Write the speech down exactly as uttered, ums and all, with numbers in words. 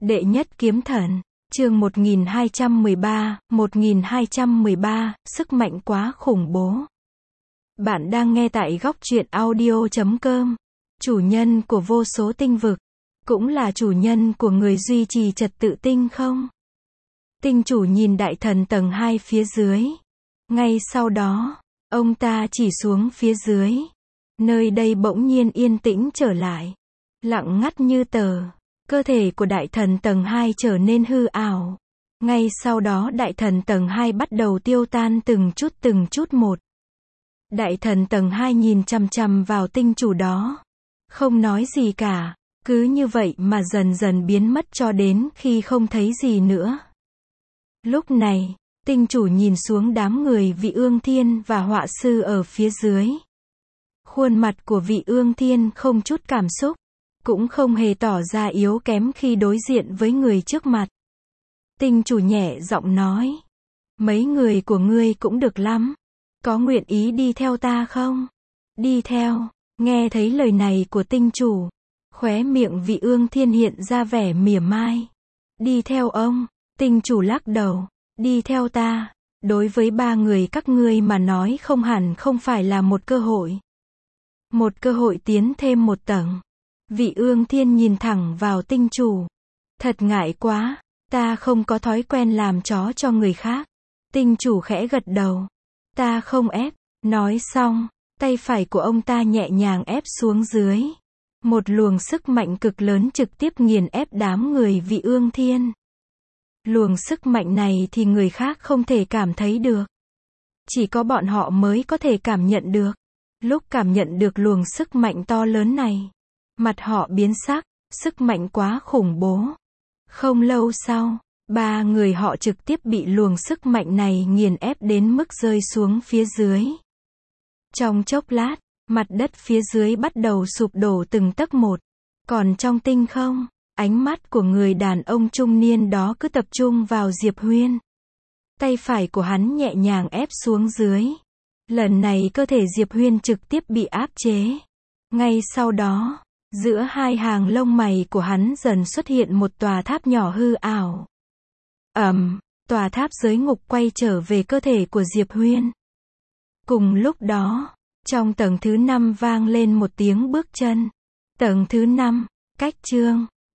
Đệ nhất kiếm thần, chương một nghìn hai trăm mười ba, một nghìn hai trăm mười ba, sức mạnh quá khủng bố. Bạn đang nghe tại góc truyện audio chấm com, chủ nhân của vô số tinh vực, cũng là chủ nhân của người duy trì trật tự tinh không? Tinh chủ nhìn đại thần tầng hai phía dưới. Ngay sau đó, ông ta chỉ xuống phía dưới. Nơi đây bỗng nhiên yên tĩnh trở lại. Lặng ngắt như tờ. Cơ thể của đại thần tầng hai trở nên hư ảo. Ngay sau đó đại thần tầng hai bắt đầu tiêu tan từng chút từng chút một. Đại thần tầng hai nhìn chằm chằm vào tinh chủ đó. Không nói gì cả. Cứ như vậy mà dần dần biến mất cho đến khi không thấy gì nữa. Lúc này, tinh chủ nhìn xuống đám người vị ương thiên và họa sư ở phía dưới. Khuôn mặt của vị ương thiên không chút cảm xúc, cũng không hề tỏ ra yếu kém khi đối diện với người trước mặt. Tinh chủ nhẹ giọng nói, mấy người của ngươi cũng được lắm, có nguyện ý đi theo ta không? Đi theo. Nghe thấy lời này của tinh chủ, khóe miệng vị ương thiên hiện ra vẻ mỉa mai. Đi theo ông? Tinh chủ lắc đầu. Đi theo ta, đối với ba người các ngươi mà nói không hẳn không phải là một cơ hội. Một cơ hội tiến thêm một tầng. Vị ương thiên nhìn thẳng vào tinh chủ. Thật ngại quá, ta không có thói quen làm chó cho người khác. Tinh chủ khẽ gật đầu. Ta không ép. Nói xong, tay phải của ông ta nhẹ nhàng ép xuống dưới. Một luồng sức mạnh cực lớn trực tiếp nghiền ép đám người vị ương thiên. Luồng sức mạnh này thì người khác không thể cảm thấy được. Chỉ có bọn họ mới có thể cảm nhận được. Lúc cảm nhận được luồng sức mạnh to lớn này, mặt họ biến sắc, sức mạnh quá khủng bố. Không lâu sau, ba người họ trực tiếp bị luồng sức mạnh này nghiền ép đến mức rơi xuống phía dưới. Trong chốc lát, mặt đất phía dưới bắt đầu sụp đổ từng tấc một. Còn trong tinh không, ánh mắt của người đàn ông trung niên đó cứ tập trung vào Diệp Huyên. Tay phải của hắn nhẹ nhàng ép xuống dưới. Lần này cơ thể Diệp Huyên trực tiếp bị áp chế. Ngay sau đó, giữa hai hàng lông mày của hắn dần xuất hiện một tòa tháp nhỏ hư ảo. Ầm, tòa tháp giới ngục quay trở về cơ thể của Diệp Huyên. Cùng lúc đó, trong tầng thứ năm vang lên một tiếng bước chân. Tầng thứ năm, cách chương.